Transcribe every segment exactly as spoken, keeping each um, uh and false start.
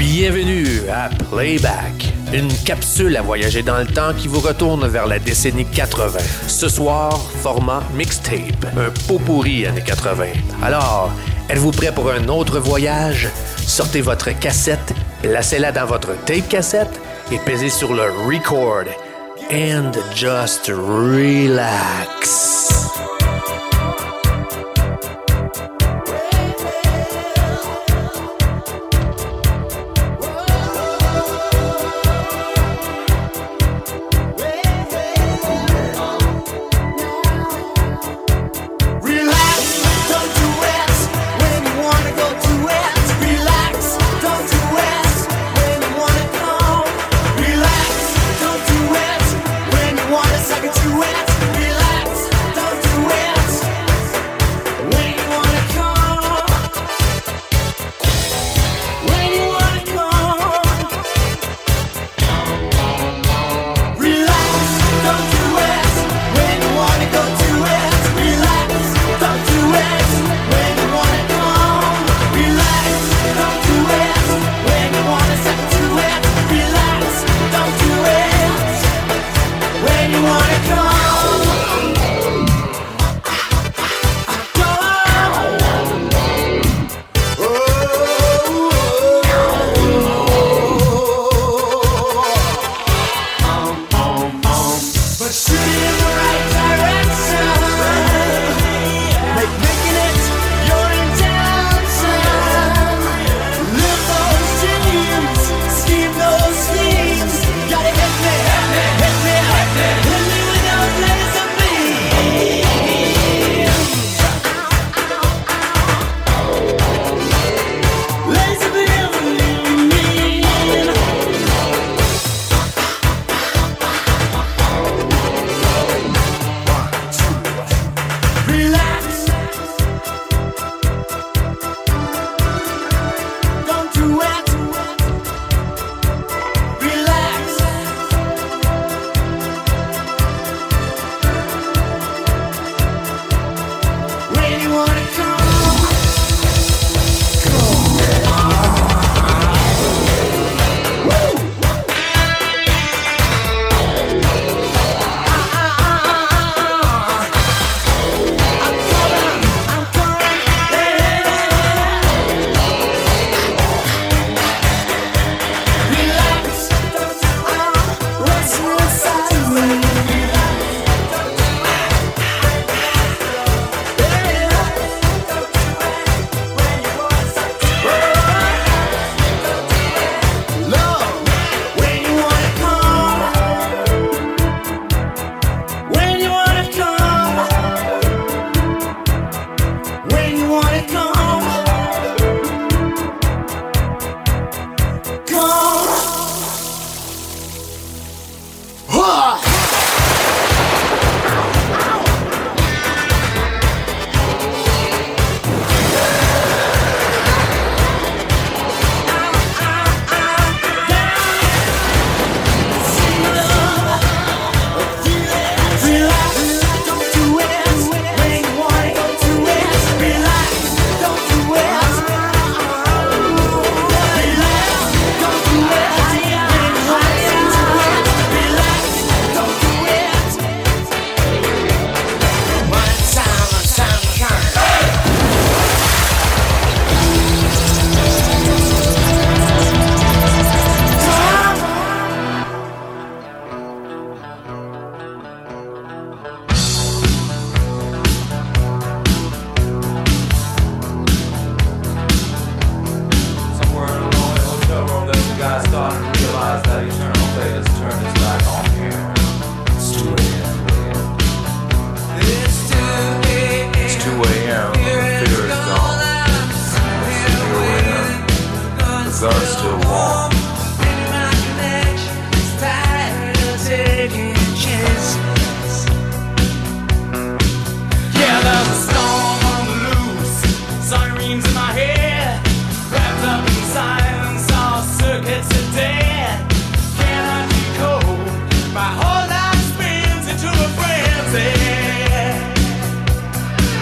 Bienvenue à Playback, une capsule à voyager dans le temps qui vous retourne vers la décennie quatre-vingts. Ce soir, format mixtape, un pot-pourri années quatre-vingts. Alors, êtes-vous prêt pour un autre voyage? Sortez votre cassette, placez-la dans votre tape cassette et pesez sur le record. And just relax.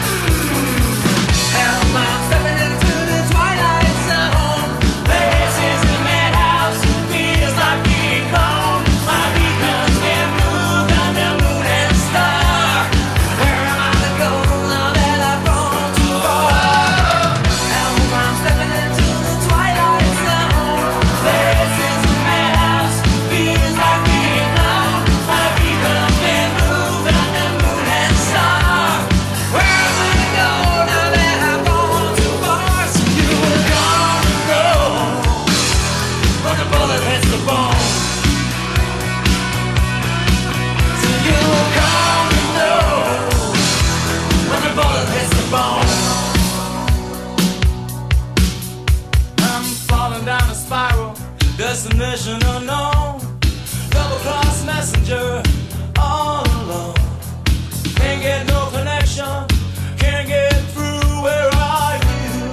Stepping into the twilight zone, blazing spiral, destination unknown. Double cross messenger, all alone. Can't get no connection, can't get through. Where are you?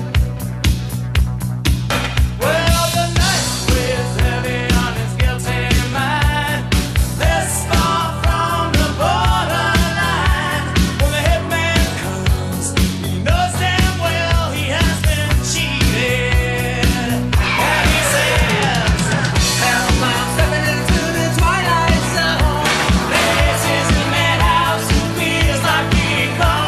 Well, the night weighs heavy on his guilty mind. This far from the borderline. When the hitman comes, he knows damn well he has been cheated. And he says, help, I'm stepping into the twilight zone. This is the madhouse who feels like he comes.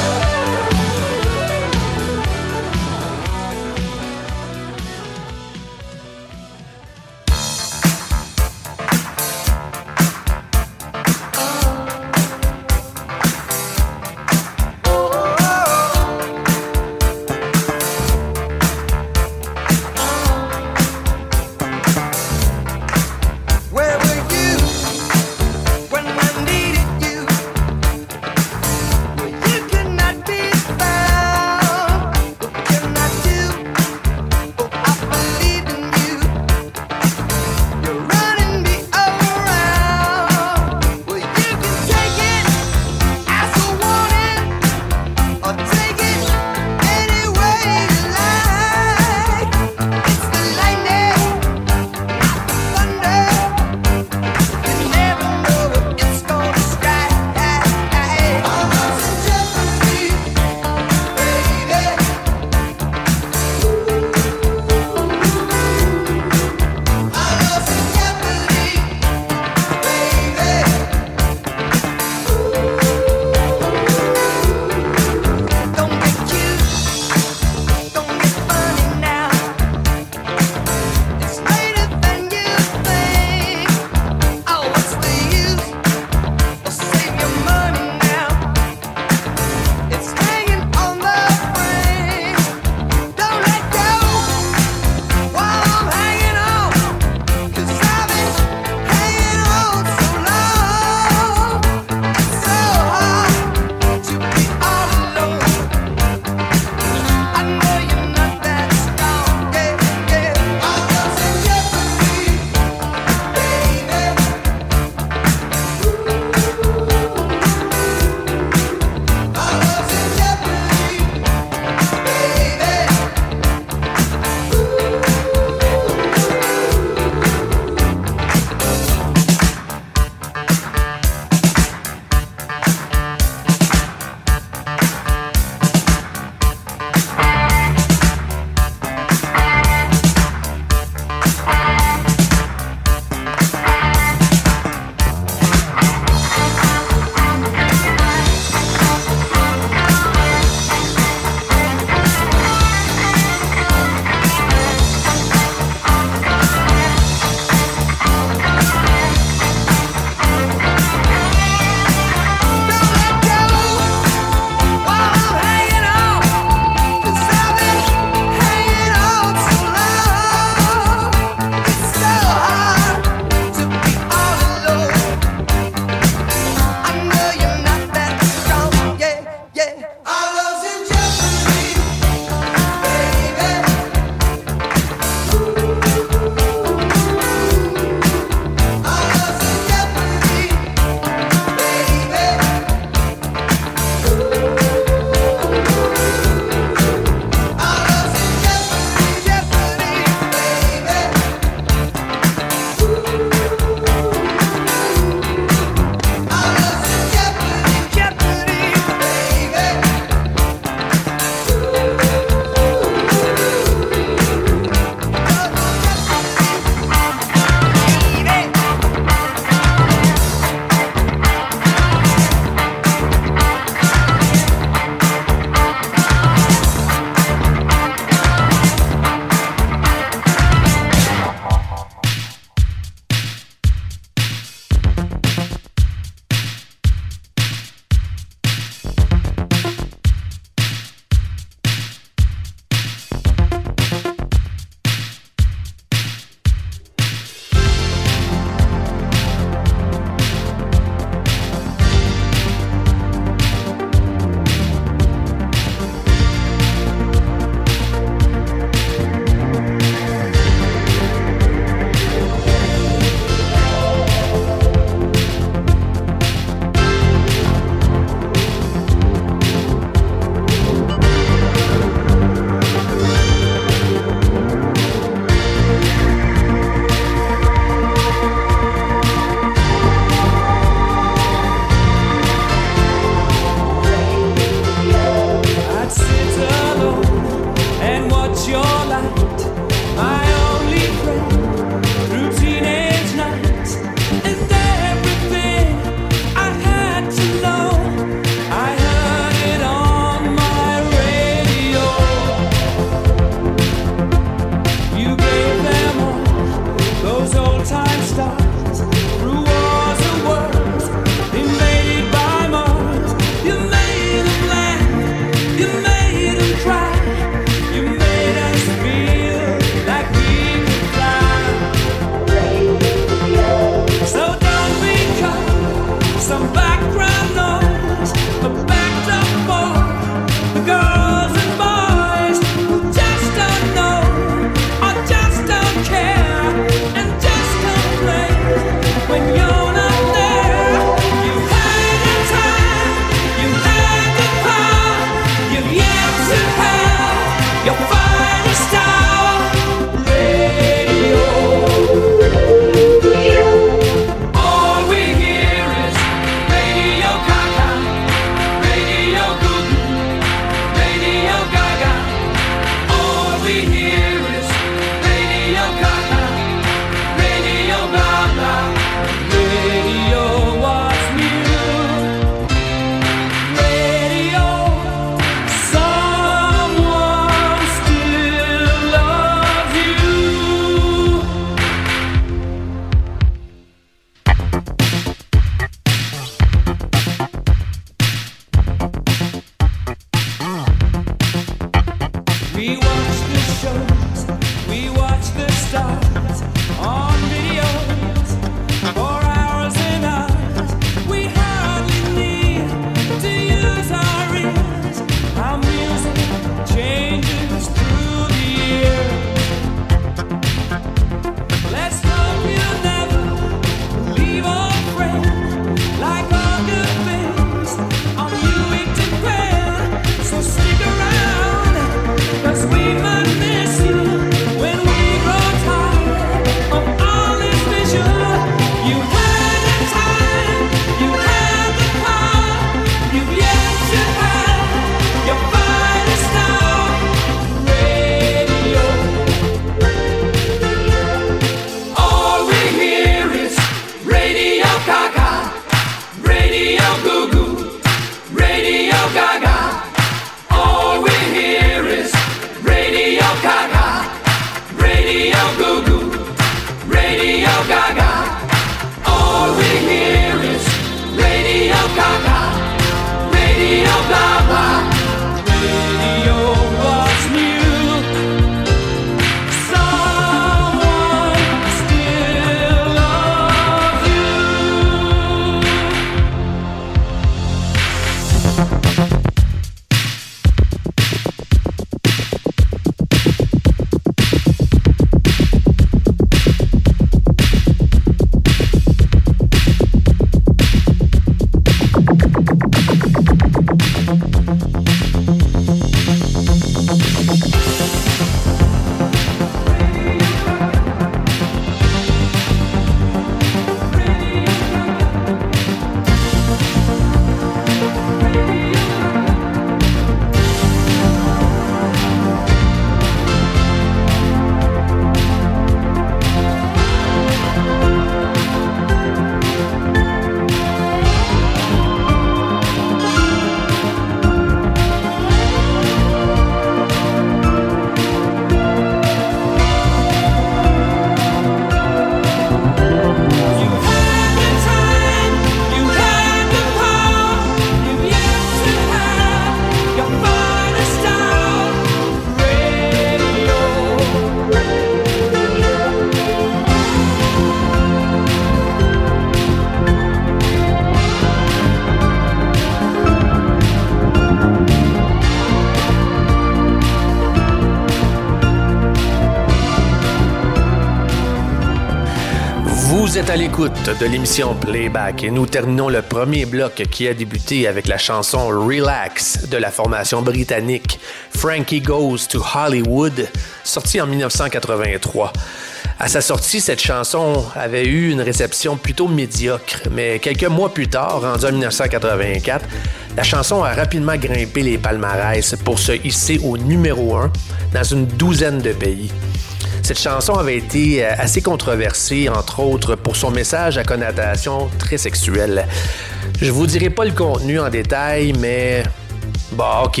Vous êtes à l'écoute de l'émission Playback et nous terminons le premier bloc qui a débuté avec la chanson Relax de la formation britannique Frankie Goes to Hollywood, sortie en dix-neuf cent quatre-vingt-trois. À sa sortie, cette chanson avait eu une réception plutôt médiocre, mais quelques mois plus tard, rendu en dix-neuf cent quatre-vingt-quatre, la chanson a rapidement grimpé les palmarès pour se hisser au numéro un dans une douzaine de pays. Cette chanson avait été assez controversée, entre autres, pour son message à connotation très sexuelle. Je vous dirai pas le contenu en détail, mais... Bon, OK,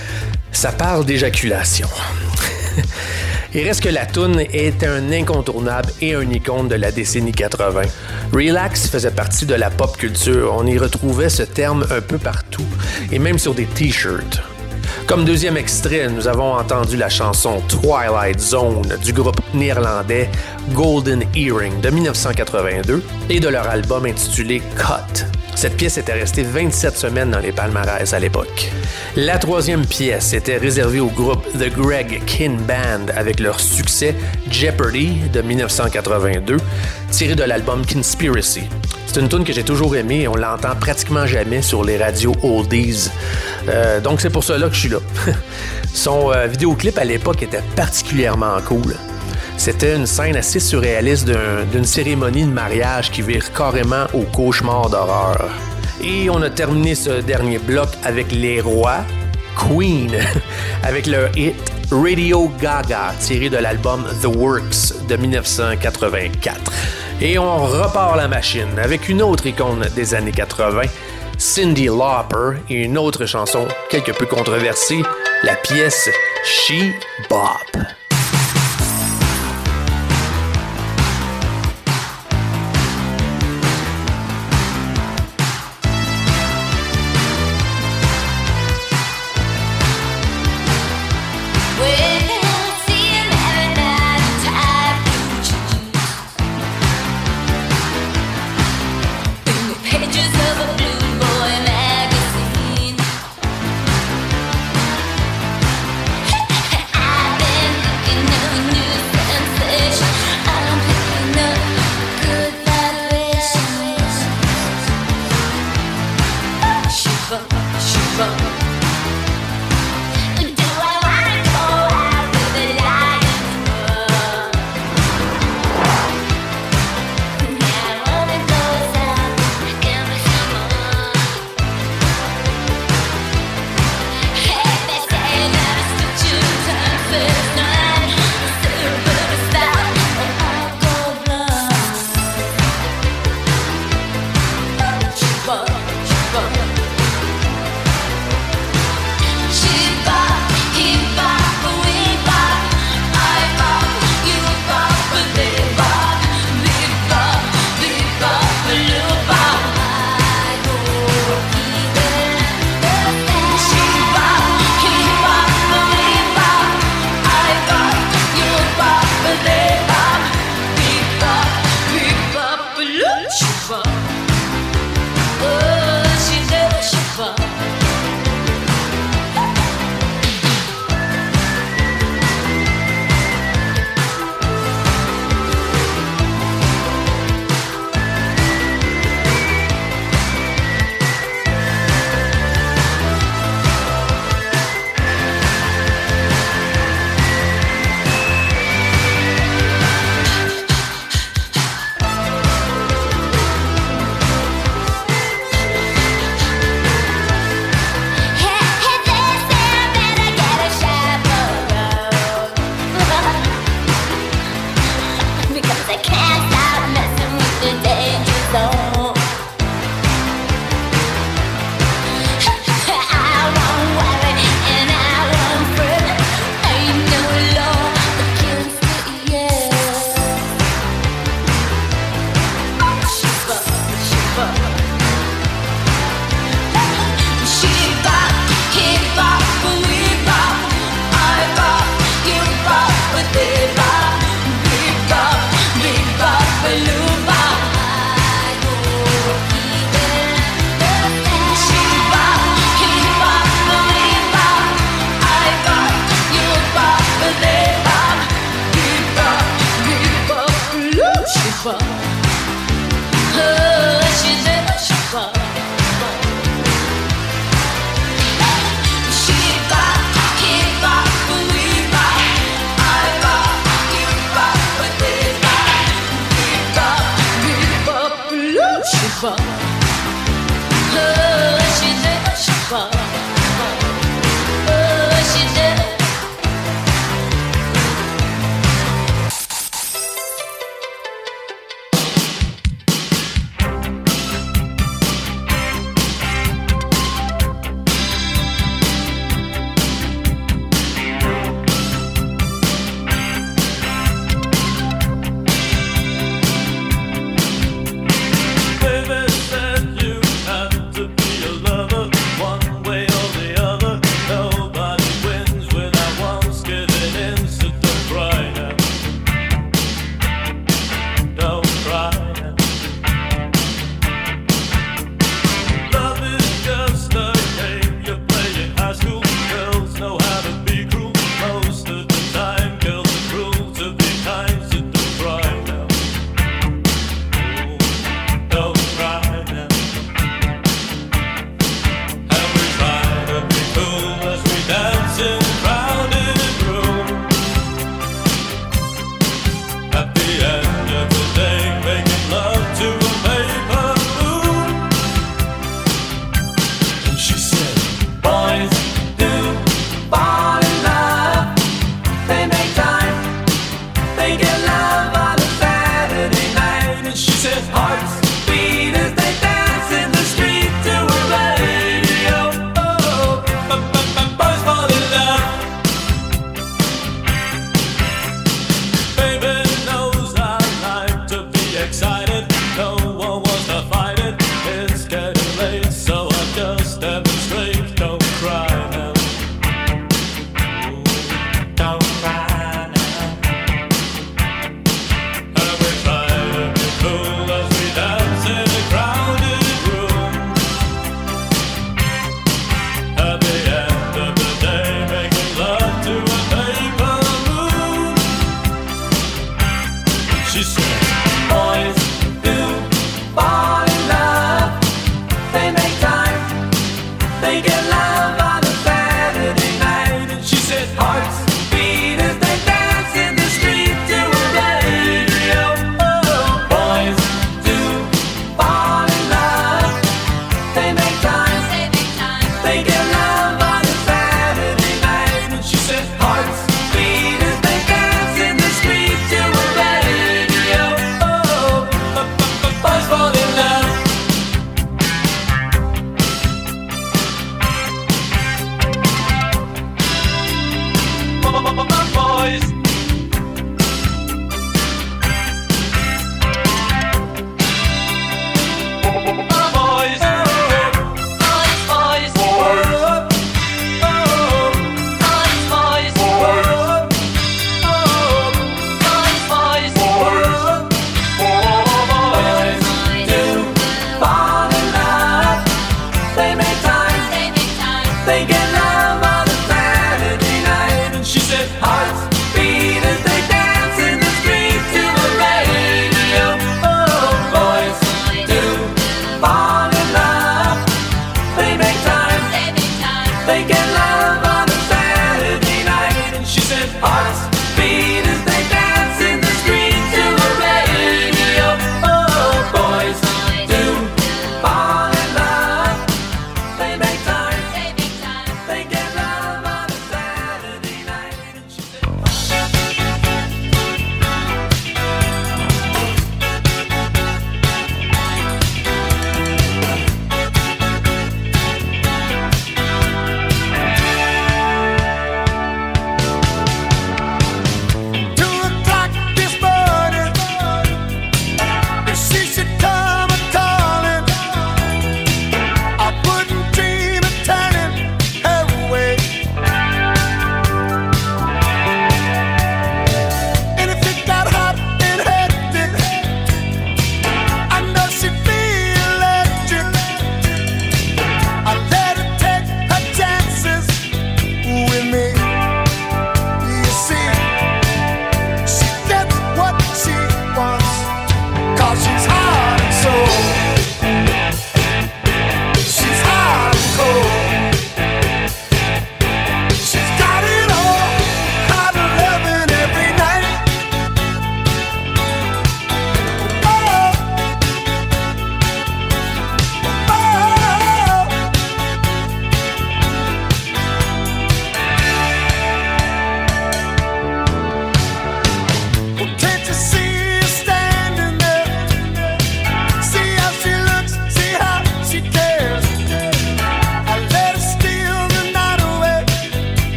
ça parle d'éjaculation. Il reste que la toune est un incontournable et un icône de la décennie quatre-vingt. Relax faisait partie de la pop culture. On y retrouvait ce terme un peu partout, et même sur des t-shirts. Comme deuxième extrait, nous avons entendu la chanson Twilight Zone du groupe néerlandais Golden Earring de dix-neuf cent quatre-vingt-deux et de leur album intitulé Cut. Cette pièce était restée vingt-sept semaines dans les palmarès à l'époque. La troisième pièce était réservée au groupe The Greg Kihn Band avec leur succès Jeopardy de dix-neuf cent quatre-vingt-deux, tiré de l'album Conspiracy. C'est C'est une tune que j'ai toujours aimée et on l'entend pratiquement jamais sur les radios oldies. Euh, donc c'est pour cela que je suis là. Son euh, vidéoclip à l'époque était particulièrement cool. C'était une scène assez surréaliste d'un, d'une cérémonie de mariage qui vire carrément au cauchemar d'horreur. Et on a terminé ce dernier bloc avec les rois, Queen, avec leur hit Radio Gaga, tiré de l'album The Works de dix-neuf cent quatre-vingt-quatre. Et on repart la machine avec une autre icône des années quatre-vingts, Cyndi Lauper, et une autre chanson quelque peu controversée, la pièce She Bop. I've been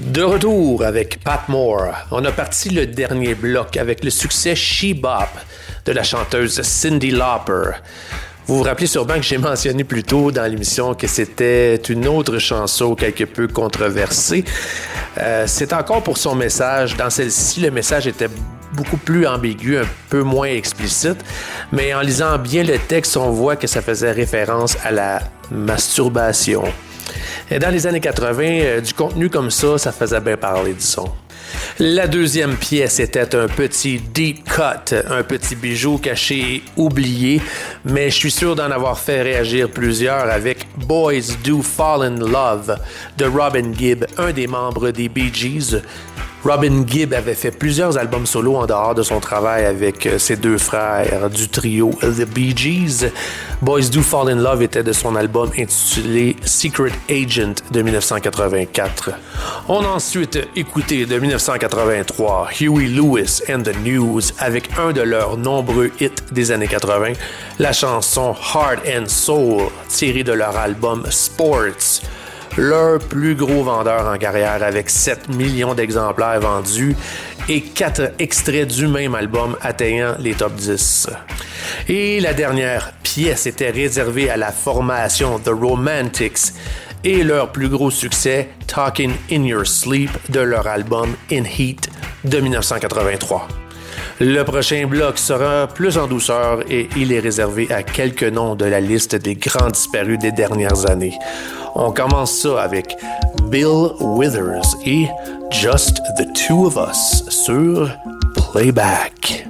De retour avec Pat Moore, on a parti le dernier bloc avec le succès She Bop de la chanteuse Cyndi Lauper. Vous vous rappelez sûrement que j'ai mentionné plus tôt dans l'émission que c'était une autre chanson quelque peu controversée. Euh, c'est encore pour son message. Dans celle-ci, le message était beaucoup plus ambigu, un peu moins explicite, mais en lisant bien le texte, on voit que ça faisait référence à la masturbation. Et dans les années quatre-vingts, euh, du contenu comme ça, ça faisait bien parler, disons. La deuxième pièce était un petit deep cut, un petit bijou caché et oublié, mais je suis sûr d'en avoir fait réagir plusieurs avec Boys Do Fall in Love de Robin Gibb, un des membres des Bee Gees. Robin Gibb avait fait plusieurs albums solo en dehors de son travail avec ses deux frères du trio The Bee Gees. Boys Do Fall in Love était de son album intitulé Secret Agent de dix-neuf cent quatre-vingt-quatre. On a ensuite écouté de dix-neuf cent quatre-vingt-trois Huey Lewis and the News avec un de leurs nombreux hits des années quatre-vingt, la chanson Heart and Soul tirée de leur album Sports. Leur plus gros vendeur en carrière avec sept millions d'exemplaires vendus et quatre extraits du même album atteignant les top dix. Et la dernière pièce était réservée à la formation The Romantics et leur plus gros succès Talking in Your Sleep de leur album In Heat de dix-neuf cent quatre-vingt-trois. Le prochain bloc sera plus en douceur et il est réservé à quelques noms de la liste des grands disparus des dernières années. On commence ça avec Bill Withers et Just the Two of Us sur Playback.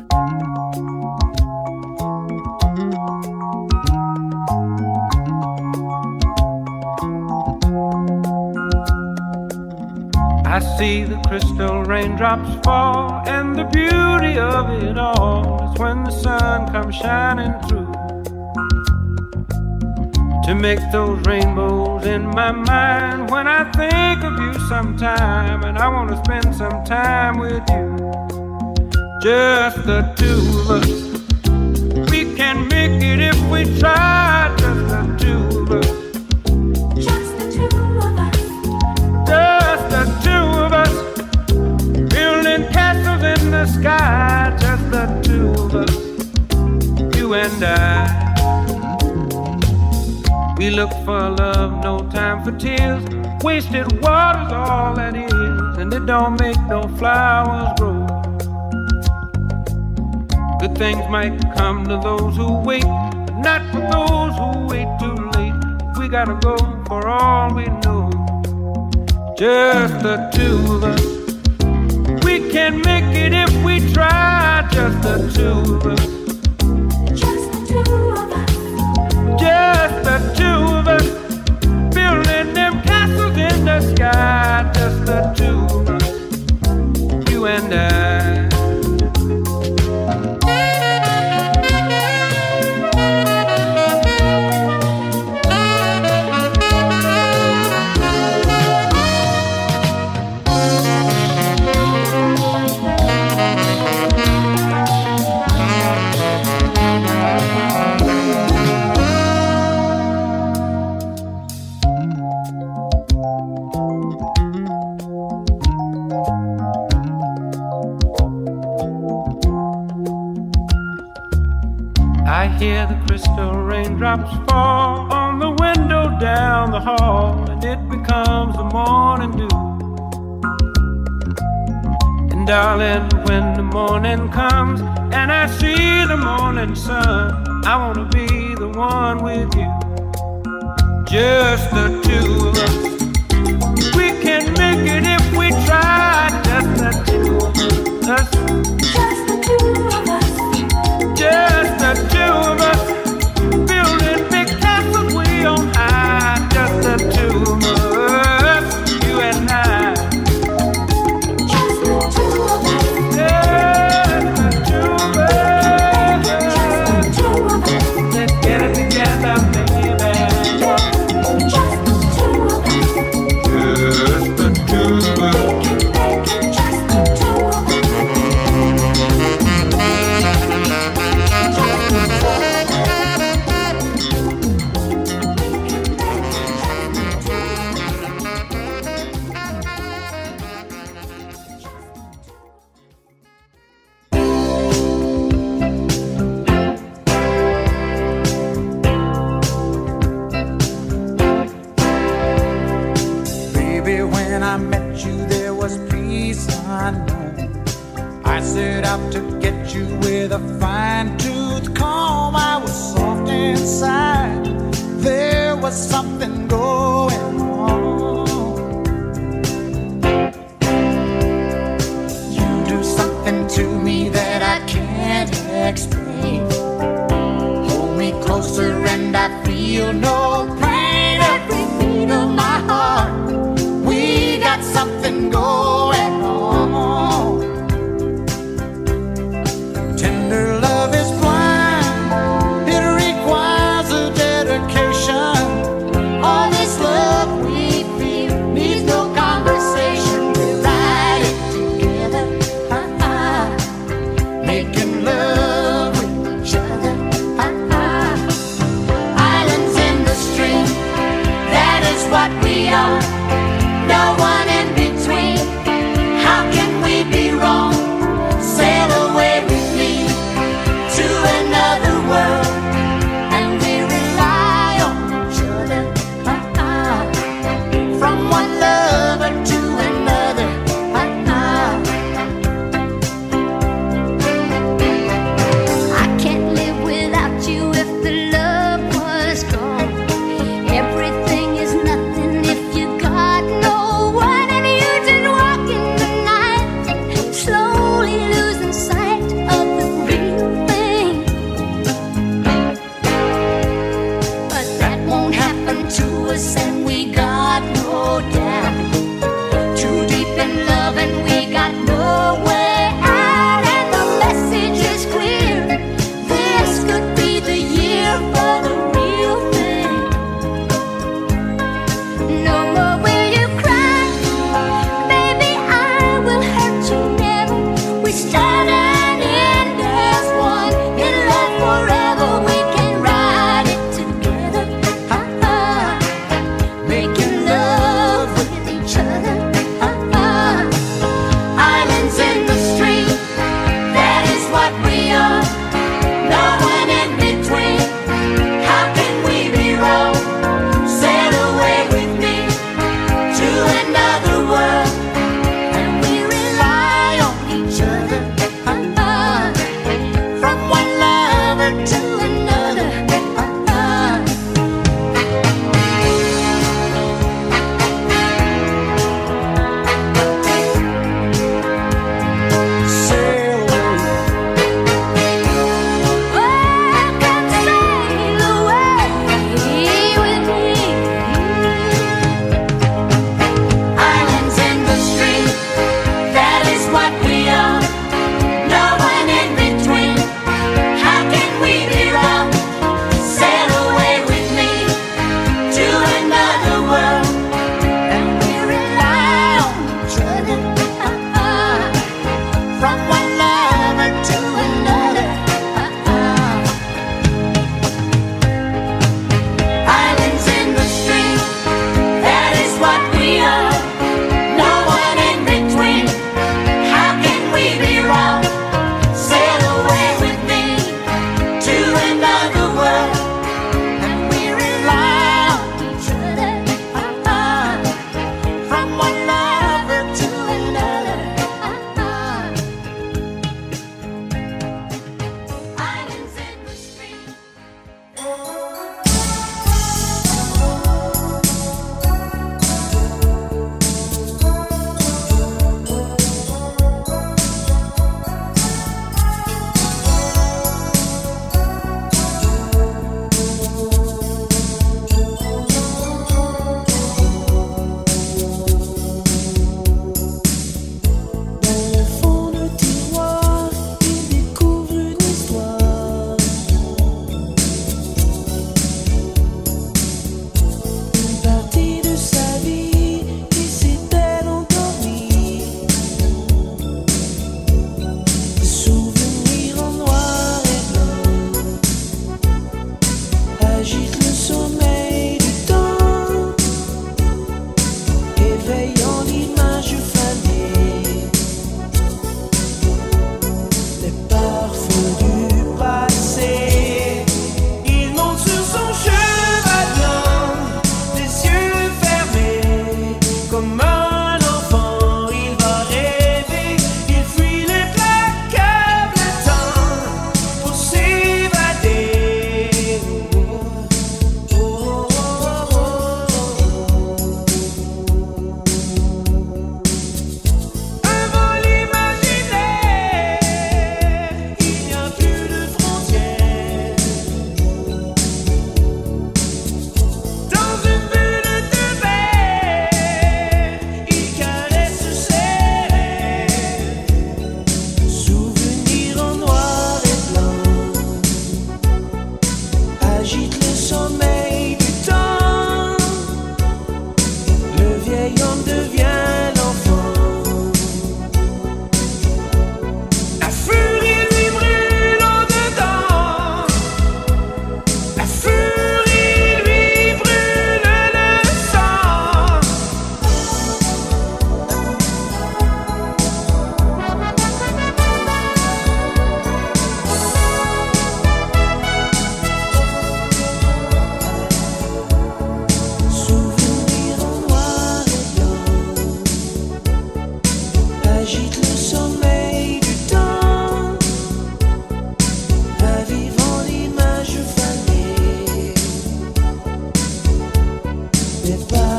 I see the crystal raindrops fall, and the beauty of it all is when the sun comes shining through to make those rainbows in my mind when I think of you sometime, and I want to spend some time with you. Just the two of us, we can make it if we try. Just the two of us. Just the two of us. Just the two of us, building castles in the sky. Just the two of us, you and I. We look for love, no time for tears. Wasted water's all that is, and it don't make no flowers grow. Good things might come to those who wait, but not for those who wait too late. We gotta go for all we know. Just the two of us, we can make it if we try. Just the two of us. Just the two of us. Just the two of us, building them castles in the sky. Just the two of us, you and I. I hear the crystal raindrops fall on the window down the hall, and it becomes the morning dew. And darling, when the morning comes and I see the morning sun, I wanna be the one with you. Just the two of us, we can make it if we try. Just the two of us. Just the two of us. Just the two of us, building big castles way on high. Just the two of us, you and I. Just the two of us. Just the two of us. Just the two of us. Let's get it together, baby. Just the two when I met you there was peace unknown. I set out to get you with a fine-tooth comb. I was soft inside, there was something going on. You do something to me that I can't explain. Hold me closer and I feel no pain. Every beat of my heart, we got something going on. Tender love is blind, it requires a dedication. All this love we feel needs no conversation. We're riding together, uh-uh, making love with each other, uh-uh. Islands in the stream, that is what we are. No one in between. How can we be wrong? Sail away with me to another world, and we rely on each other, uh-uh. From one lover to another, uh-uh. I can't live without you if the love was gone. Everything is nothing if you got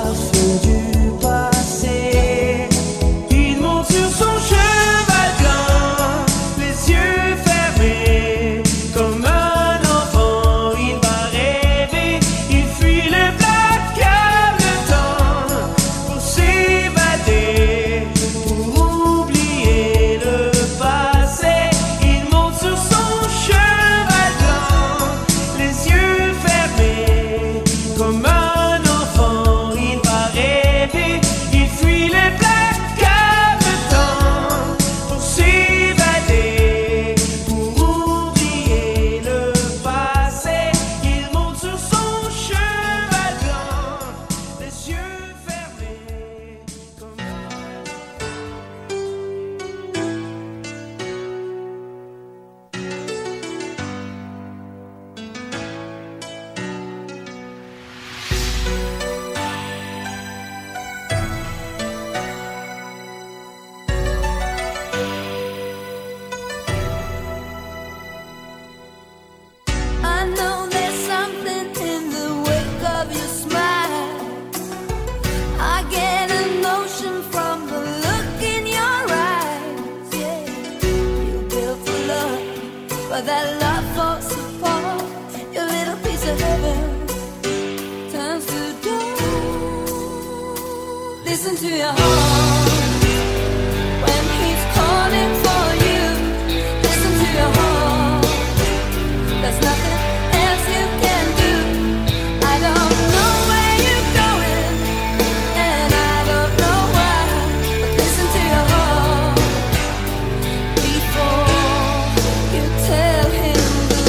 traces du passé. Il monte sur son cheval blanc, les yeux fermés, comme un enfant. Il va rêver, il fuit les placards de temps pour s'évader, pour oublier le passé. Il monte sur son cheval blanc, les yeux fermés, comme un enfant. Il va rêver, il fuit les placards de temps pour s'évader, pour oublier le passé. Il monte sur son cheval blanc, les yeux fermés, comme I know there's something in the wake of your smile. I get a notion from the look in your eyes. Yeah, you built a love, but that love falls apart. Your little piece of heaven turns to dust. Listen to your heart when he's calling for you. Listen to your heart. There's nothing else you can do. I don't know where you're going, and I don't know why. But listen to your heart before you tell him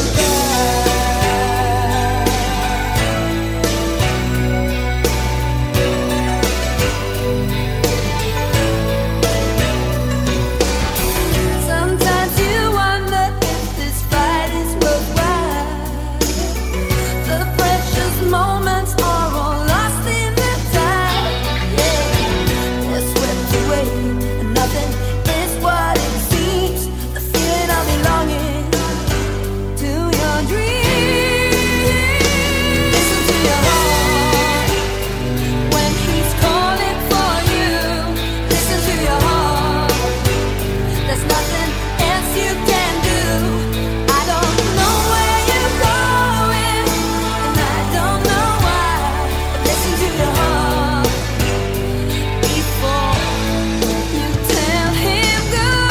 goodbye. Sometimes you wonder if this fight is worthwhile. The precious moments are all lost in the tide. Yeah, they're swept away, and nothing is what it seems. The feeling of belonging to your dreams. Listen to your heart when he's calling for you. Listen to your heart. There's nothing else you can do. I don't know where you're going, and I don't know why. But listen to your heart before you tell him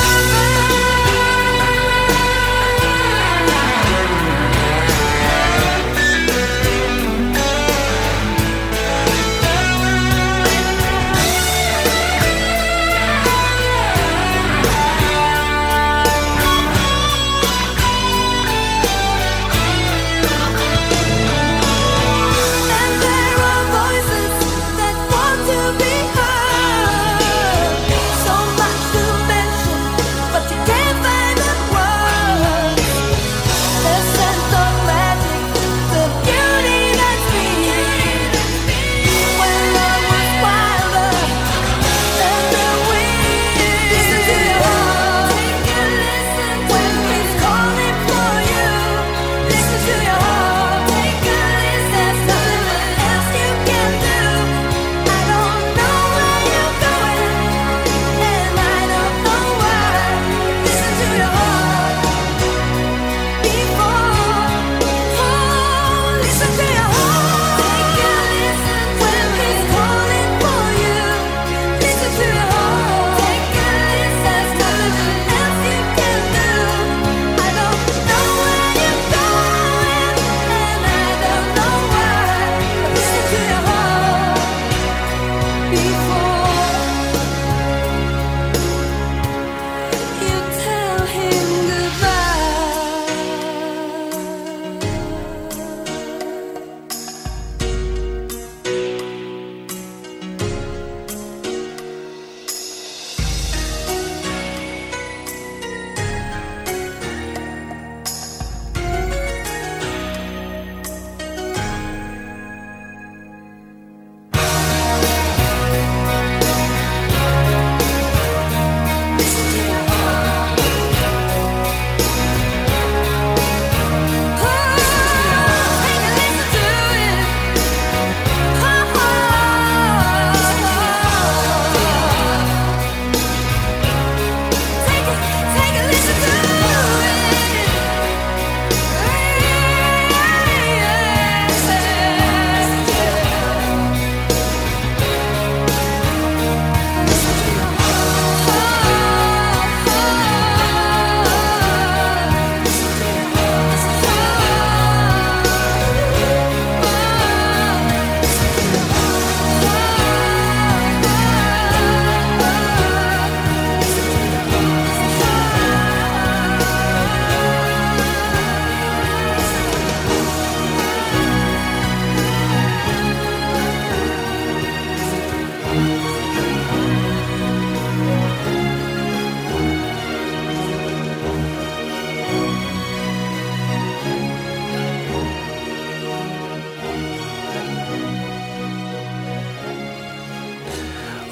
And there are voices that want to be heard. So much to mention, but you can't find the words. The sense of magic, the beauty that's been. When love was wilder than the wind. Listen to your heart. Take a listen when he's calling for you. Listen to your heart. Take a listen. There's nothing else you can do. I don't know where you're going, and I don't know why. Listen to your heart before. Oh, listen to your heart. Take a listen when he's calling for you. Listen to your heart. Take a listen. There's nothing else you can do. I don't know where you're going, and I don't know why. Listen to your heart before you tell him goodbye.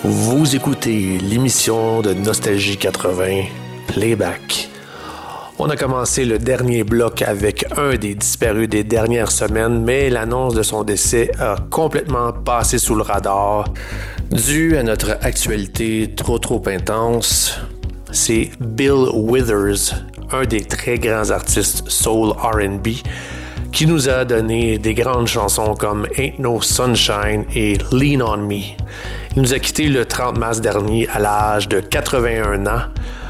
Vous écoutez l'émission de Nostalgie quatre-vingts, Playback. On a commencé le dernier bloc avec un des disparus des dernières semaines, mais l'annonce de son décès a complètement passé sous le radar. Dû à notre actualité trop trop intense, c'est Bill Withers, un des très grands artistes soul R and B, qui nous a donné des grandes chansons comme Ain't No Sunshine et Lean On Me. Il nous a quittés le trente mars dernier à l'âge de quatre-vingt-un ans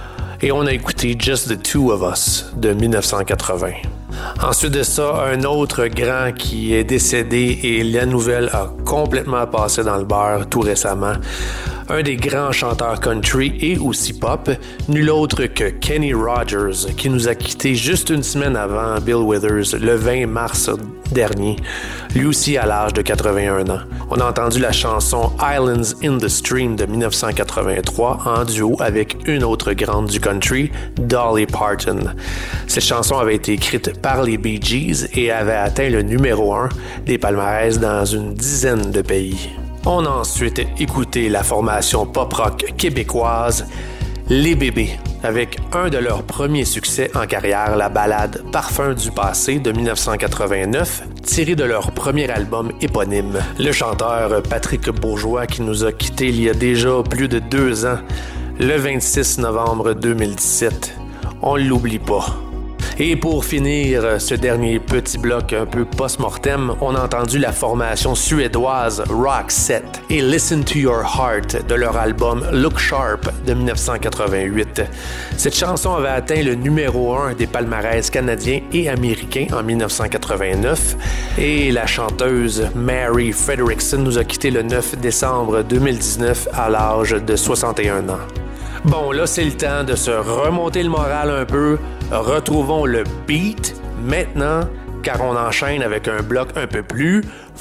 et on a écouté Just the Two of Us de dix-neuf cent quatre-vingts. Ensuite de ça, un autre grand qui est décédé et la nouvelle a complètement passé dans le beurre tout récemment. Un des grands chanteurs country et aussi pop, nul autre que Kenny Rogers, qui nous a quittés juste une semaine avant Bill Withers, le vingt mars dernier, lui aussi à l'âge de quatre-vingt-un ans. On a entendu la chanson Islands in the Stream de dix-neuf cent quatre-vingt-trois en duo avec une autre grande du country, Dolly Parton. Cette chanson avait été écrite par les Bee Gees et avait atteint le numéro un des palmarès dans une dizaine de pays. On a ensuite écouté la formation pop-rock québécoise Les Bébés, avec un de leurs premiers succès en carrière, la ballade Parfum du passé de dix-neuf cent quatre-vingt-neuf, tirée de leur premier album éponyme. Le chanteur Patrick Bourgeois qui nous a quittés il y a déjà plus de deux ans, le vingt-six novembre deux mille dix-sept. On l'oublie pas. Et pour finir ce dernier petit bloc un peu post-mortem, on a entendu la formation suédoise Roxette et Listen to Your Heart de leur album Look Sharp de dix-neuf cent quatre-vingt-huit. Cette chanson avait atteint le numéro un des palmarès canadiens et américains en dix-neuf cent quatre-vingt-neuf et la chanteuse Mary Frederickson nous a quittés le neuf décembre deux mille dix-neuf à l'âge de soixante et un ans. Bon, là, c'est le temps de se remonter le moral un peu. Retrouvons le beat maintenant, car on enchaîne avec un bloc un peu plus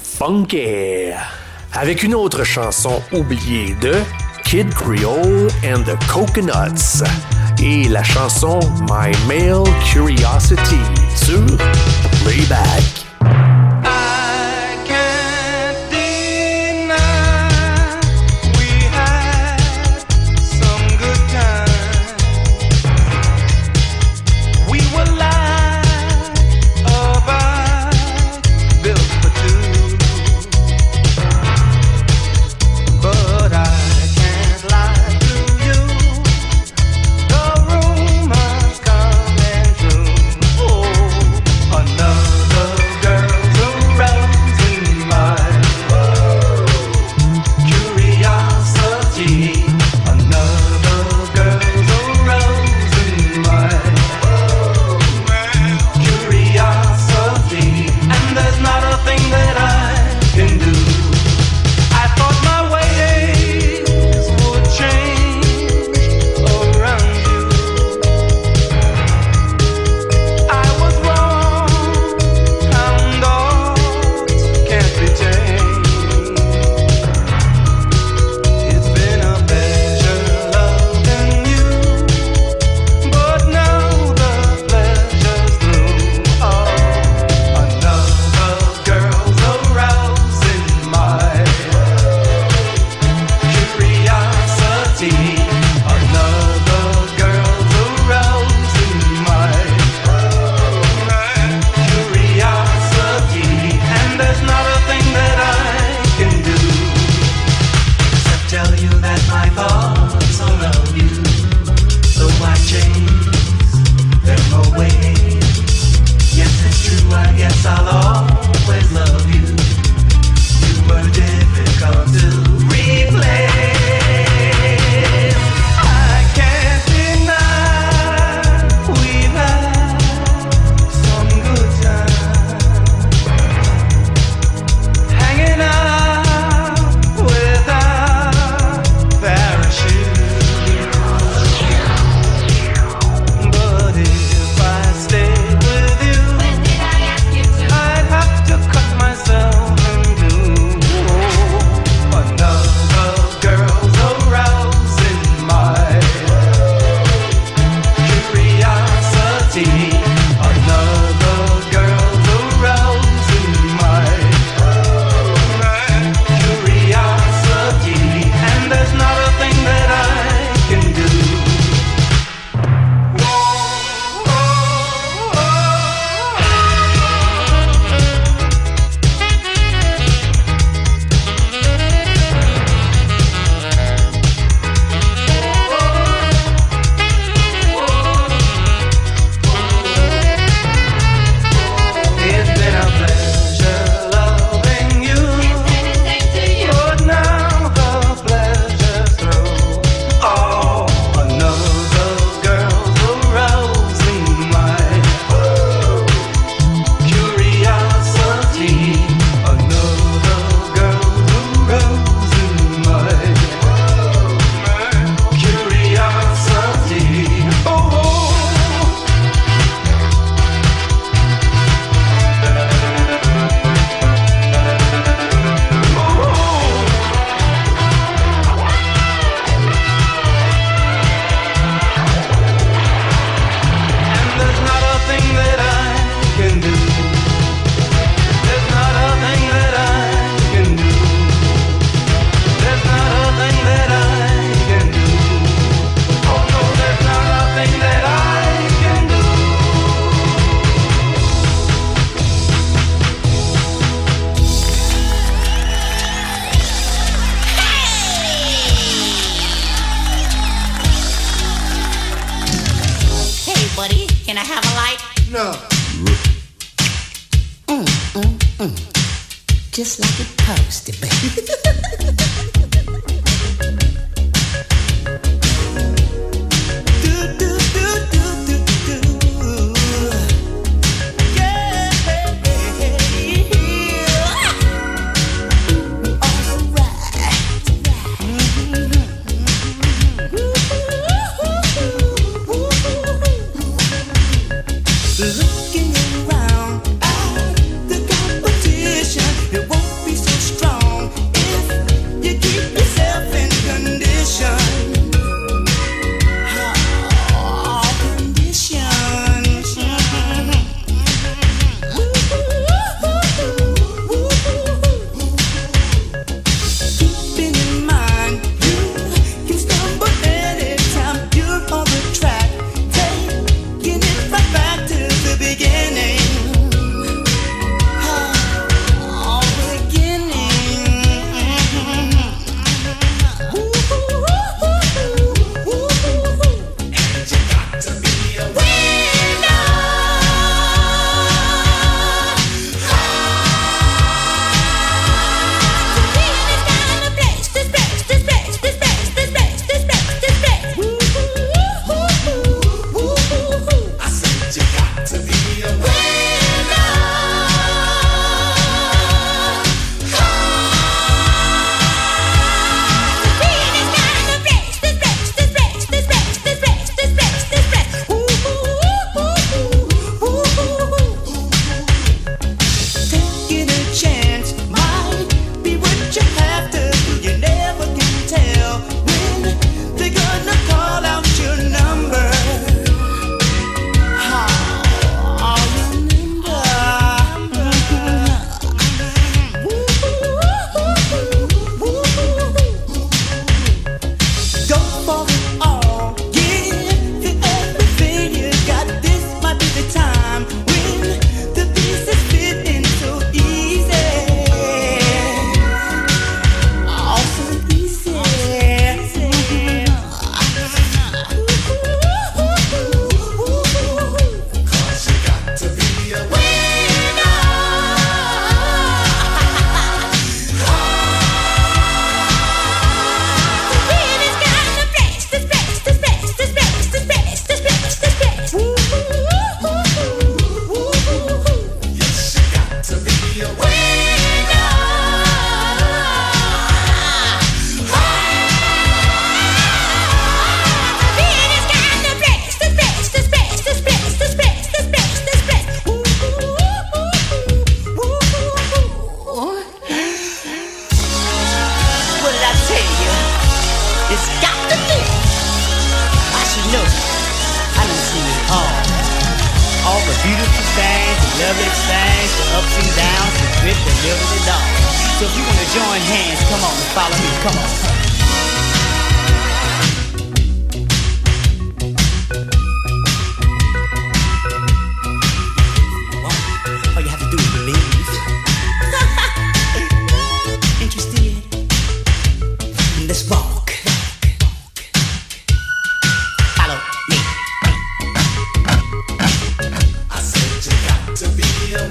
funky. Avec une autre chanson oubliée de Kid Creole and the Coconuts et la chanson My Male Curiosity sur Playback. Another winner. Mm, mm, mm. Just like it's supposed to be. Looking around at the competition, it won't be so strong if you keep yourself in condition. Oh, conditions. Keeping in mind, you can stumble anytime you're on the track. Taking it right back to the beginning. Oh, I said you got to be a taking a chance might be what you have to do. You never can tell when they're gonna call out your number. Oh, go for it all, give it everything you got. This might be the time when the pieces fit in so easy. Oh, so easy. Cause you got to be a Yes, you got to be a What did I tell you? It's got to be. I should know. I done seen it all. All the beautiful things, the lovely things, the ups and downs, the grip, the living it all. So if you want to join hands, come on and follow me. Come on. All you have to do is believe. Interested? Let's walk. Follow me. I said you got to be a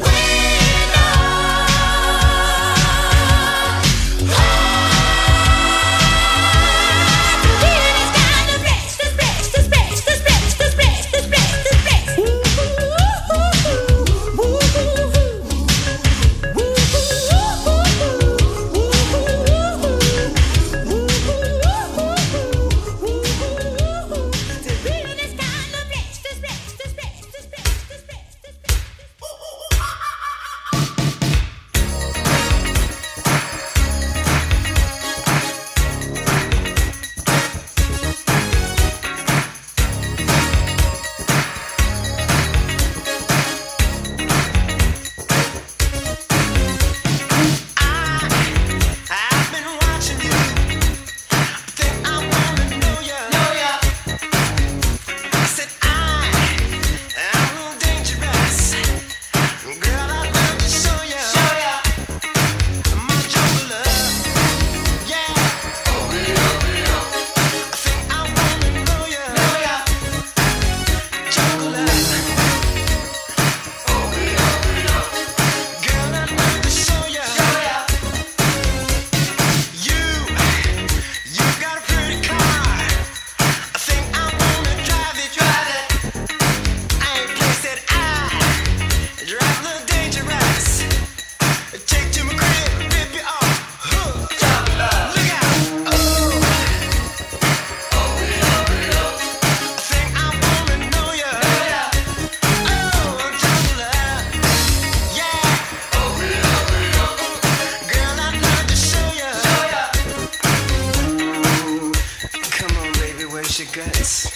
guts.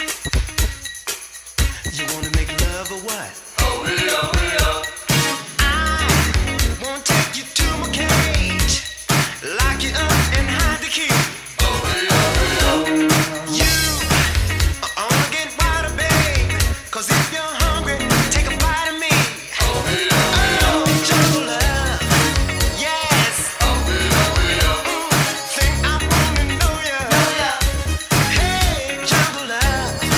You wanna make love or what? Oh, we are, we are. I wanna take you to my cage, lock you up and hide the key. Oh, we are, we are. You are only getting wider, babe, 'cause if you're hungry, take a bite of me. Oh, we are, we are. Oh, jungle love, yes. Oh, we are, we are. Mm, think I wanna know ya. Know ya. Hey, jungle love.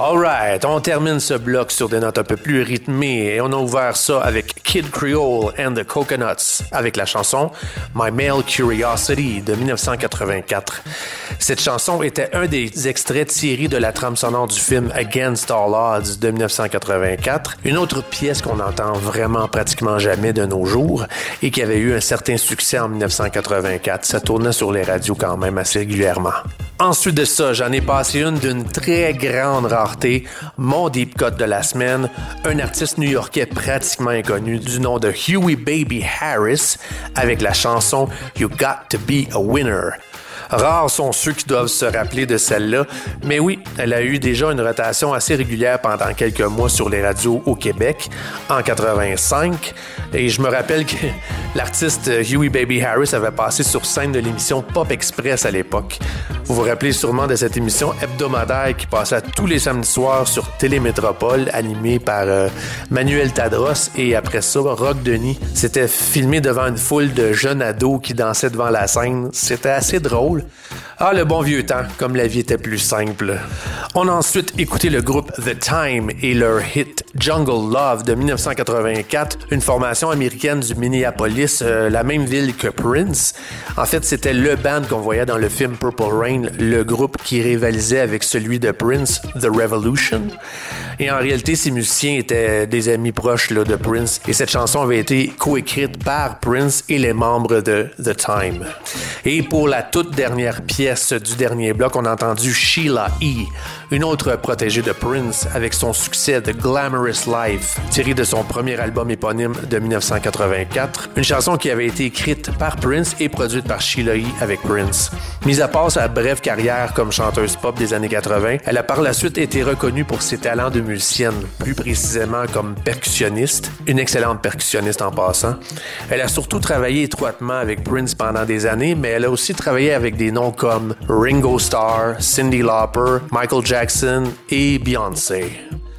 Alright, on termine ce bloc sur des notes un peu plus rythmées et on a ouvert ça avec Kid Creole and the Coconuts avec la chanson My Male Curiosity de dix-neuf cent quatre-vingt-quatre. Cette chanson était un des extraits tirés de la trame sonore du film Against All Odds de dix-neuf cent quatre-vingt-quatre, une autre pièce qu'on entend vraiment pratiquement jamais de nos jours et qui avait eu un certain succès en dix-neuf cent quatre-vingt-quatre. Ça tournait sur les radios quand même assez régulièrement. Ensuite de ça, j'en ai passé une d'une très grande rareté, mon deep cut de la semaine, un artiste new-yorkais pratiquement inconnu du nom de Huey Baby Harris avec la chanson You Got to Be a Winner. Rares sont ceux qui doivent se rappeler de celle-là, mais oui, elle a eu déjà une rotation assez régulière pendant quelques mois sur les radios au Québec, en quatre-vingt-cinq, et je me rappelle que l'artiste Huey Baby Harris avait passé sur scène de l'émission Pop Express à l'époque. Vous vous rappelez sûrement de cette émission hebdomadaire qui passait tous les samedis soirs sur Télémétropole, animée par euh, Manuel Tadros, et après ça, Rock Denis. C'était filmé devant une foule de jeunes ados qui dansaient devant la scène. C'était assez drôle. Ah, le bon vieux temps, comme la vie était plus simple. On a ensuite écouté le groupe The Time et leur hit Jungle Love de dix-neuf cent quatre-vingt-quatre, une formation américaine du Minneapolis, euh, la même ville que Prince. En fait, c'était le band qu'on voyait dans le film Purple Rain, le groupe qui rivalisait avec celui de Prince, The Revolution. Et en réalité, ces musiciens étaient des amis proches là, de Prince, et cette chanson avait été coécrite par Prince et les membres de The Time. Et pour la toute dernière pièce du dernier bloc, on a entendu Sheila E., une autre protégée de Prince, avec son succès The Glamorous Life, tiré de son premier album éponyme de dix-neuf cent quatre-vingt-quatre, une chanson qui avait été écrite par Prince et produite par Sheila E. avec Prince. Mis à part sa brève carrière comme chanteuse pop des années quatre-vingt, elle a par la suite été reconnue pour ses talents de musicienne, plus précisément comme percussionniste, une excellente percussionniste en passant. Elle a surtout travaillé étroitement avec Prince pendant des années, mais elle a aussi travaillé avec des noms comme Ringo Starr, Cyndi Lauper, Michael Jackson et Beyoncé.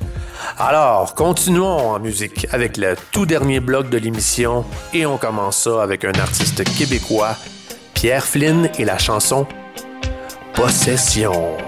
Alors, continuons en musique avec le tout dernier bloc de l'émission et on commence ça avec un artiste québécois, Pierre Flynn et la chanson Possession.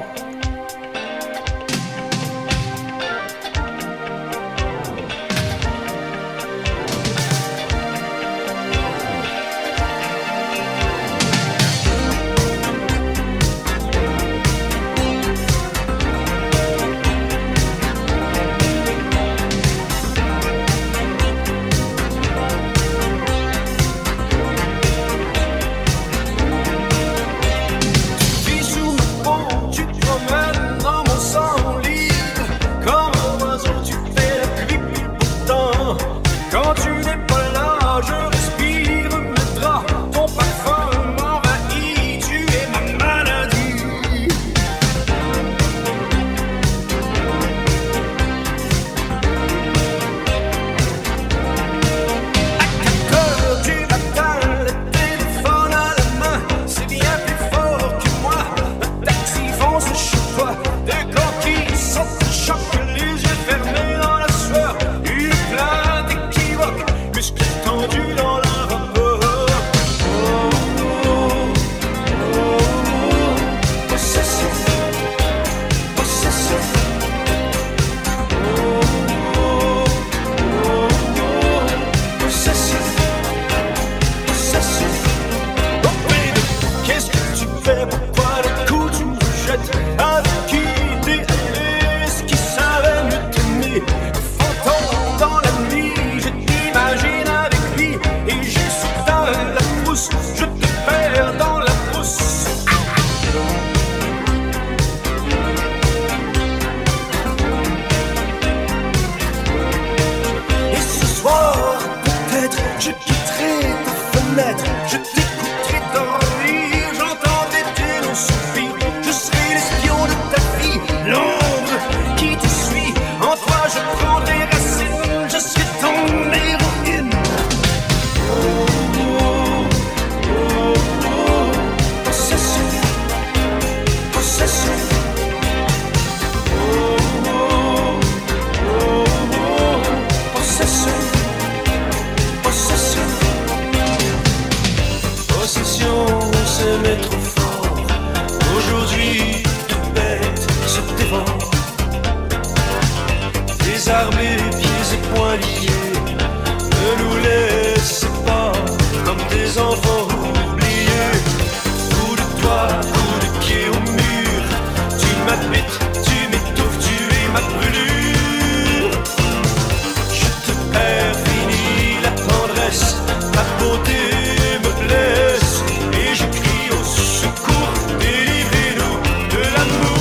Je quitterai ta fenêtre, je t'écouterai dormir, j'entendrai tes m'habites, tu m'étouffes, tu es ma brûlure. Je te perds, fini la tendresse, ta beauté me blesse et je crie au secours, délivrez-nous de l'amour.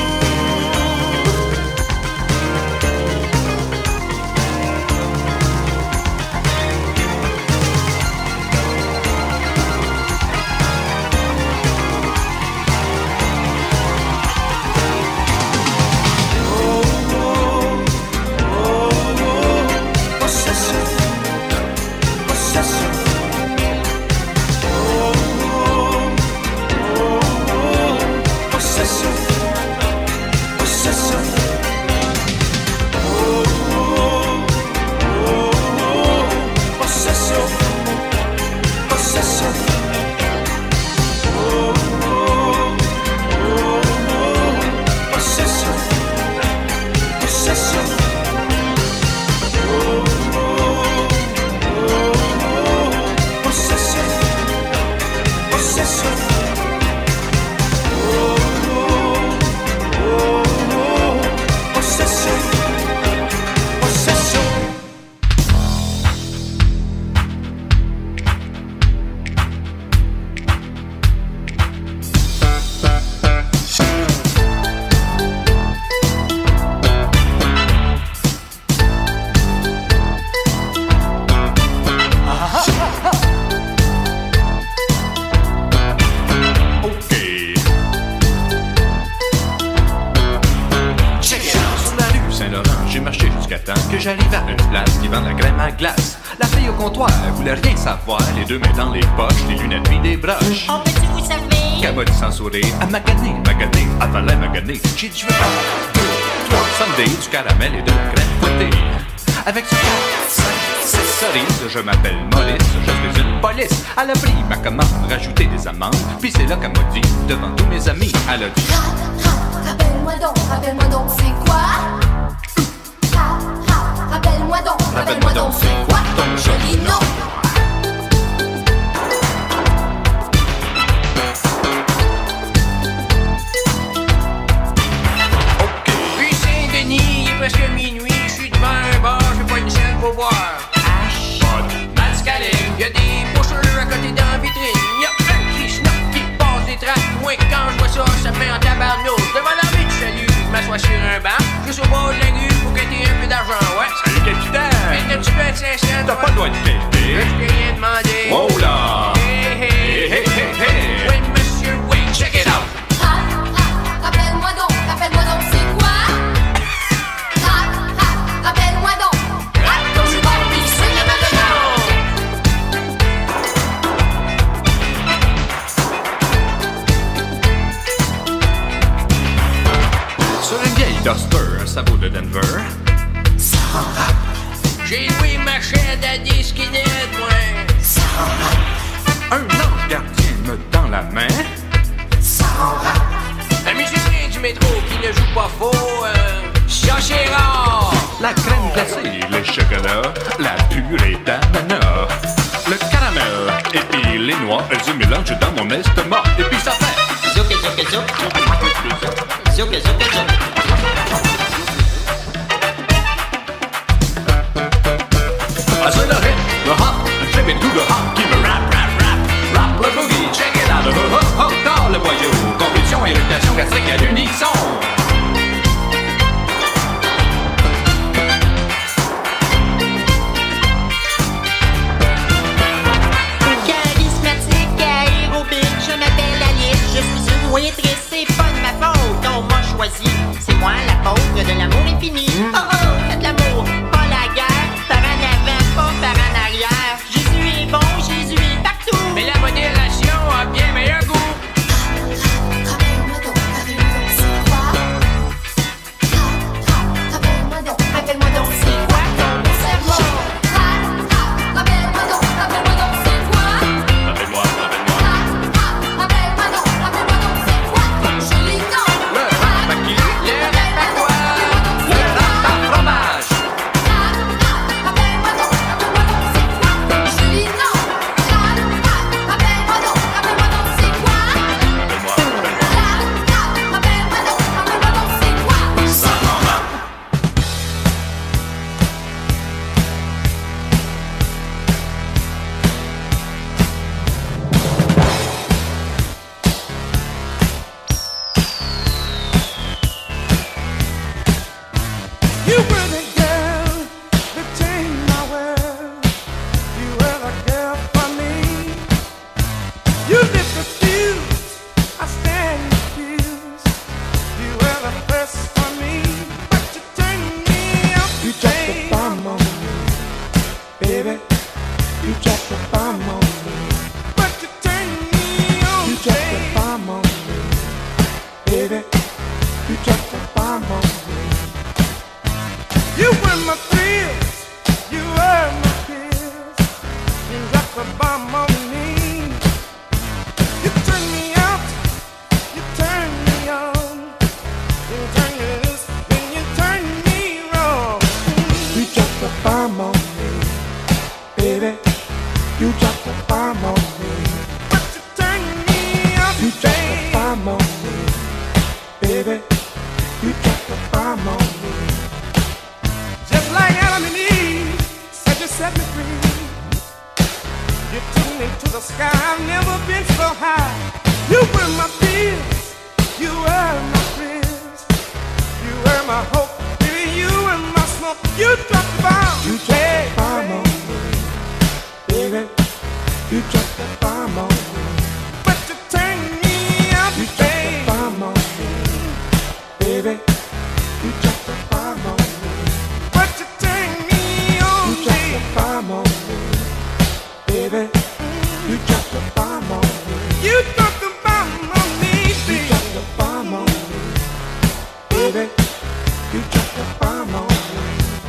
Que j'arrive à une place qui vend de la crème à glace. La fille au comptoir voulait rien savoir, les deux mains dans les poches, les lunettes puis des broches. On peut-tu vous servir? Cabot sans sourire, à maganer, maganer, avant la maganer. J'ai dit je veux pas deux, trois sundaes, du caramel et de la crème fouettée. Avec ce quatre, cinq, six cerises, je m'appelle Maurice, je suis une police. Elle a pris ma commande, rajouté des amandes, puis c'est là qu'elle m'a dit, devant tous mes amis, elle a dit Rappelle-moi donc, rappelle-moi donc c'est quoi? Rappelle-moi donc, rappelle-moi donc c'est quoi ton joli nom? Ok. Rue Saint-Denis, il est presque minuit, je suis devant un bar, je vais pas une scène pour boire. H, Mascaline, y'a des pocheurs à côté dans la vitrine, y'a un qui schnock qui passe des trappes. Moi quand je vois ça, ça me met en tabarnouche. Devant l'armée du salut, je m'assois sur un banc, juste au bord de la rue pour quitter un peu d'argent, ouais. Salut capitaine! Mais tu peux être sincère, T'as pas le droit de quitter. je t'ai rien demandé. Oh là! Hey, hey, Hey, hey, hey, hey! oui, monsieur, oui, check it out. Rappelle-moi donc, rappelle-moi donc c'est quoi? Rappelle-moi donc. Rappe ton bord, puis signe maintenant. Sur une vieille Duster, un sabot de Denver. Sans rap, J'ai loué ma chaîne à des skinheads, moi. sans rap, Un ange gardien me tend la main. sans rap. Un musicien du métro qui ne joue pas faux, euh, ça c'est rare. La crème glacée, le chocolat, la purée d'ananas. Le caramel et puis les noix, elles se mélangent dans mon estomac. Et puis ça fait Zouk, zouk, zouk. Zouk, zouk, zouk. I said the hip, the hop, trip it to the hop, keep it rap, rap, rap, rap le boogie, check it out, hop, hop, hop, dans le boyau, convulsion, irritation gastrique à l'unisson. Charismatique, aérobique, je m'appelle Alice, je suis une waitress, c'est pas de ma faute, on m'a choisi, c'est moi la pauvre de l'amour infini. Oh oh, faites l'amour, pas la guerre, par en avant, pas par en arrière. Jésus est bon, Jésus est partout. Mais la modération a bien meilleur goût. Rappelle-moi donc, rappelle-moi donc c'est quoi? Rappelle-moi donc, rappelle-moi donc c'est quoi ton cerveau? Rappelle-moi donc, rappelle-moi donc c'est quoi? Rappelle-moi, rappelle-moi. Rappelle-moi donc, rappelle-moi donc c'est quoi ton joli nom? Le rap à qui? Rappelle-moi baby, you dropped the bomb on me. Just like Adam and Eve said you set me free. You took me to the sky, I've never been so high. You were my peace, you were my friends, you were my hope, baby, you were my smoke. You dropped the bomb, you dropped the bomb on me, baby, you dropped the bomb on me. But you turned me up, you dropped the bomb on me, baby, you dropped the bomb on me. But you turned me on, you dropped the bomb on me, baby, you dropped the bomb on me. You dropped the bomb on me, baby. You dropped the bomb on me, baby. You dropped the bomb on me.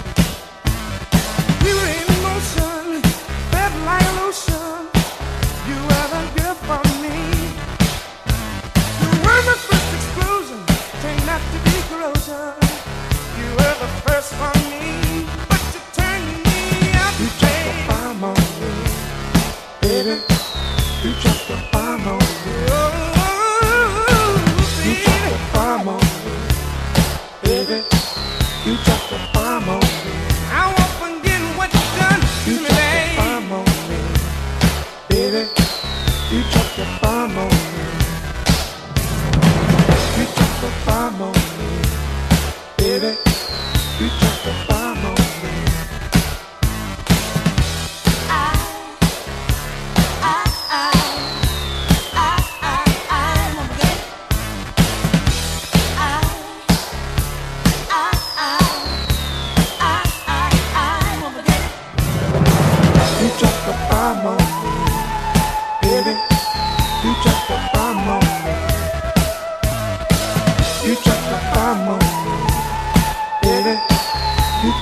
We were in motion, felt like an ocean. You were the gift for me. You were the first explosion, turned out to be corrosion. You were the first for me, but you turned me up. You dropped the bomb on me, baby. You dropped the bomb on me. You dropped the bomb on me, baby. You dropped the bomb on me. I won't forget what you done to me, baby. You dropped the bomb on me, baby. You dropped the bomb on me. You dropped the bomb on me, baby. You dropped the bomb on me. You dropped the bomb on me, baby. You dropped the bomb on me. You dropped the bomb on me, baby. You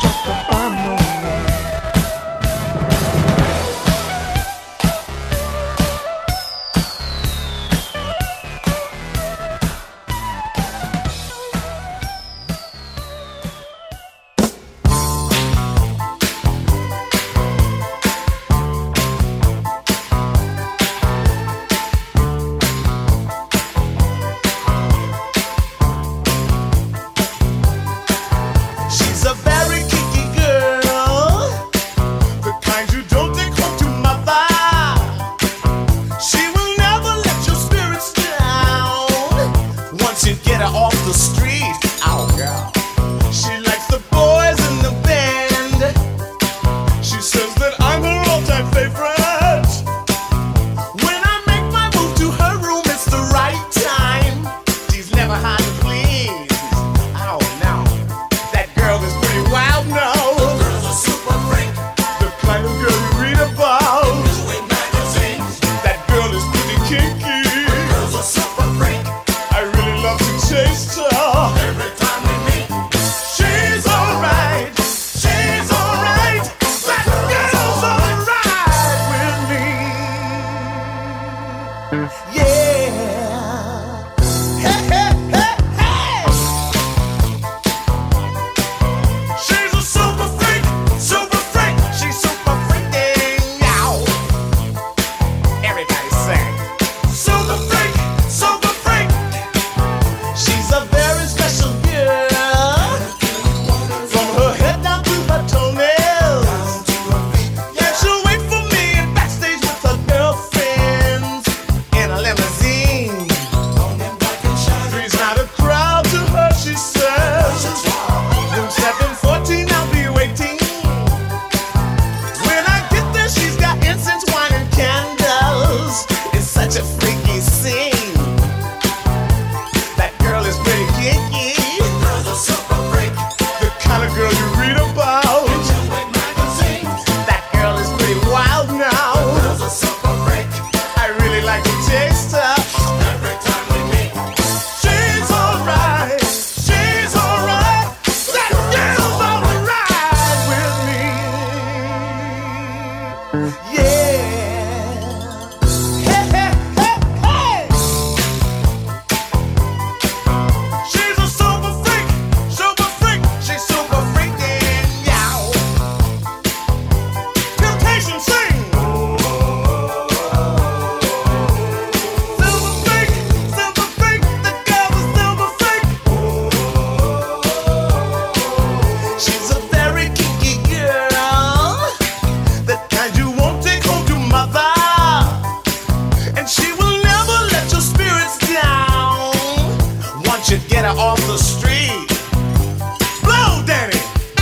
get her off the street. Blow, Danny!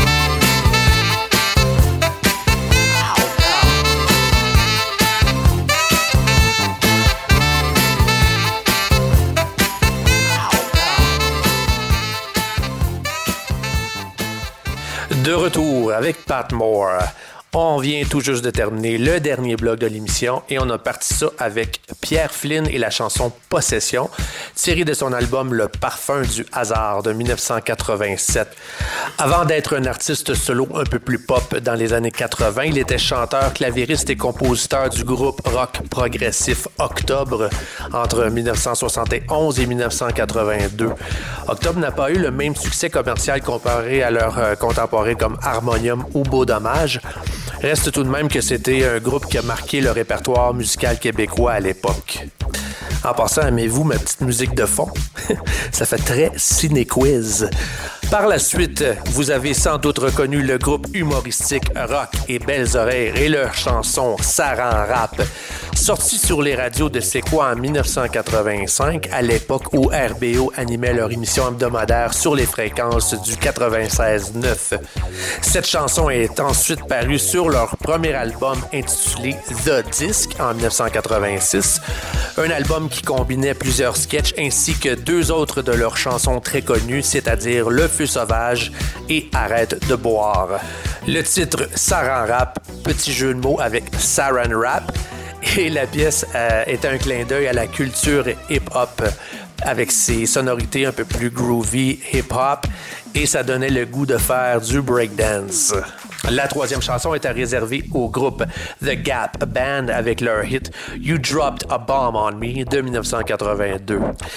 De retour avec Pat Moore. On vient tout juste de terminer le dernier bloc de l'émission et on a parti ça avec Pierre Flynn et la chanson Possession, tirée de son album Le Parfum du hasard de dix-neuf cent quatre-vingt-sept. Avant d'être un artiste solo un peu plus pop dans les années quatre-vingt, il était chanteur, clavieriste et compositeur du groupe rock progressif Octobre entre dix-neuf cent soixante et onze et dix-neuf cent quatre-vingt-deux. Octobre n'a pas eu le même succès commercial comparé à leurs euh, contemporains comme Harmonium ou Beau Dommage. Reste tout de même que c'était un groupe qui a marqué le répertoire musical québécois à l'époque. En passant, aimez-vous ma petite musique de fond? Ça fait très ciné-quiz. Par la suite, vous avez sans doute reconnu le groupe humoristique Rock et Belles Oreilles et leur chanson Ça rend rap, sortie sur les radios de C'est quoi en dix-neuf cent quatre-vingt-cinq, à l'époque où R B O animait leur émission hebdomadaire sur les fréquences du quatre-vingt-seize neuf. Cette chanson est ensuite parue sur leur premier album intitulé The Disc en dix-neuf cent quatre-vingt-six, un album qui combinait plusieurs sketchs ainsi que deux autres de leurs chansons très connues, c'est-à-dire Le Feu sauvage et Arrête de boire. Le titre Ça rend rap, petit jeu de mots avec Saran Wrap, et la pièce euh, est un clin d'œil à la culture hip-hop avec ses sonorités un peu plus groovy hip-hop et ça donnait le goût de faire du breakdance. La troisième chanson était réservée au groupe The Gap Band avec leur hit You Dropped a Bomb on Me de dix-neuf cent quatre-vingt-deux.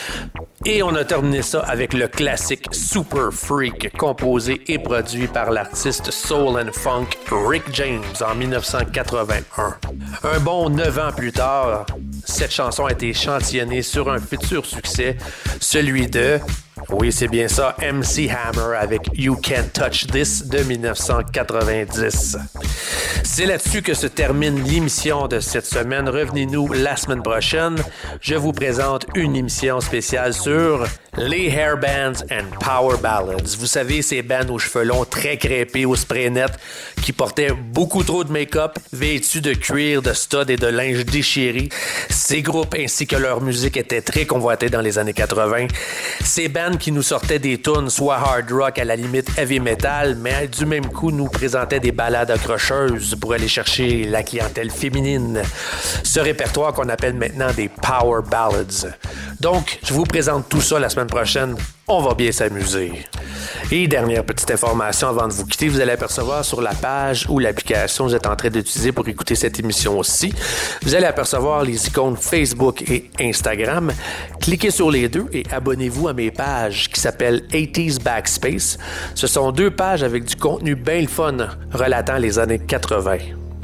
Et on a terminé ça avec le classique Super Freak, composé et produit par l'artiste soul and funk Rick James en dix-neuf cent quatre-vingt-un. Un bon neuf ans plus tard, cette chanson a été échantillonnée sur un futur succès, celui de... Oui, c'est bien ça, M C Hammer avec You Can't Touch This de dix-neuf cent quatre-vingt-dix. C'est là-dessus que se termine l'émission de cette semaine. Revenez-nous la semaine prochaine. Je vous présente une émission spéciale sur les hair bands and power ballads. Vous savez, ces bands aux cheveux longs très crêpés, au spray net, qui portaient beaucoup trop de make-up, vêtus de cuir, de stud et de linge déchiré. Ces groupes ainsi que leur musique étaient très convoités dans les années quatre-vingt. Ces bands qui nous sortaient des tunes soit hard rock à la limite heavy metal, mais du même coup nous présentaient des ballades accrocheuses pour aller chercher la clientèle féminine. Ce répertoire qu'on appelle maintenant des power ballads. Donc, je vous présente tout ça la semaine prochaine. On va bien s'amuser. Et dernière petite information avant de vous quitter, vous allez apercevoir sur la page ou l'application que vous êtes en train d'utiliser pour écouter cette émission aussi, vous allez apercevoir les icônes Facebook et Instagram. Cliquez sur les deux et abonnez-vous à mes pages qui s'appellent eighties Backspace. Ce sont deux pages avec du contenu bien le fun relatant les années quatre-vingt.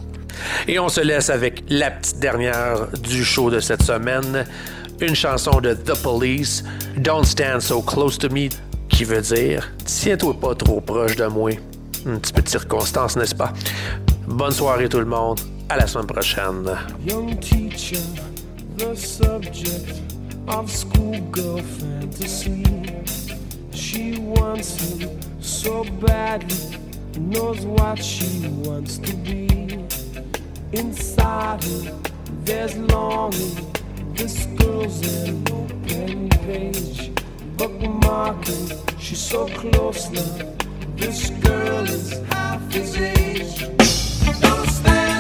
Et on se laisse avec la petite dernière du show de cette semaine. Une chanson de The Police, Don't Stand So Close To Me, qui veut dire « Tiens-toi pas trop proche de moi ». Une petite petite circonstance, n'est-ce pas? Bonne soirée tout le monde, à la semaine prochaine. Young teacher, the subject of schoolgirl fantasy. She wants him so badly, knows what she wants to be. Inside her, there's longing. This girl's an open page, bookmarking. She's so close now. This girl is half his age. Don't stand.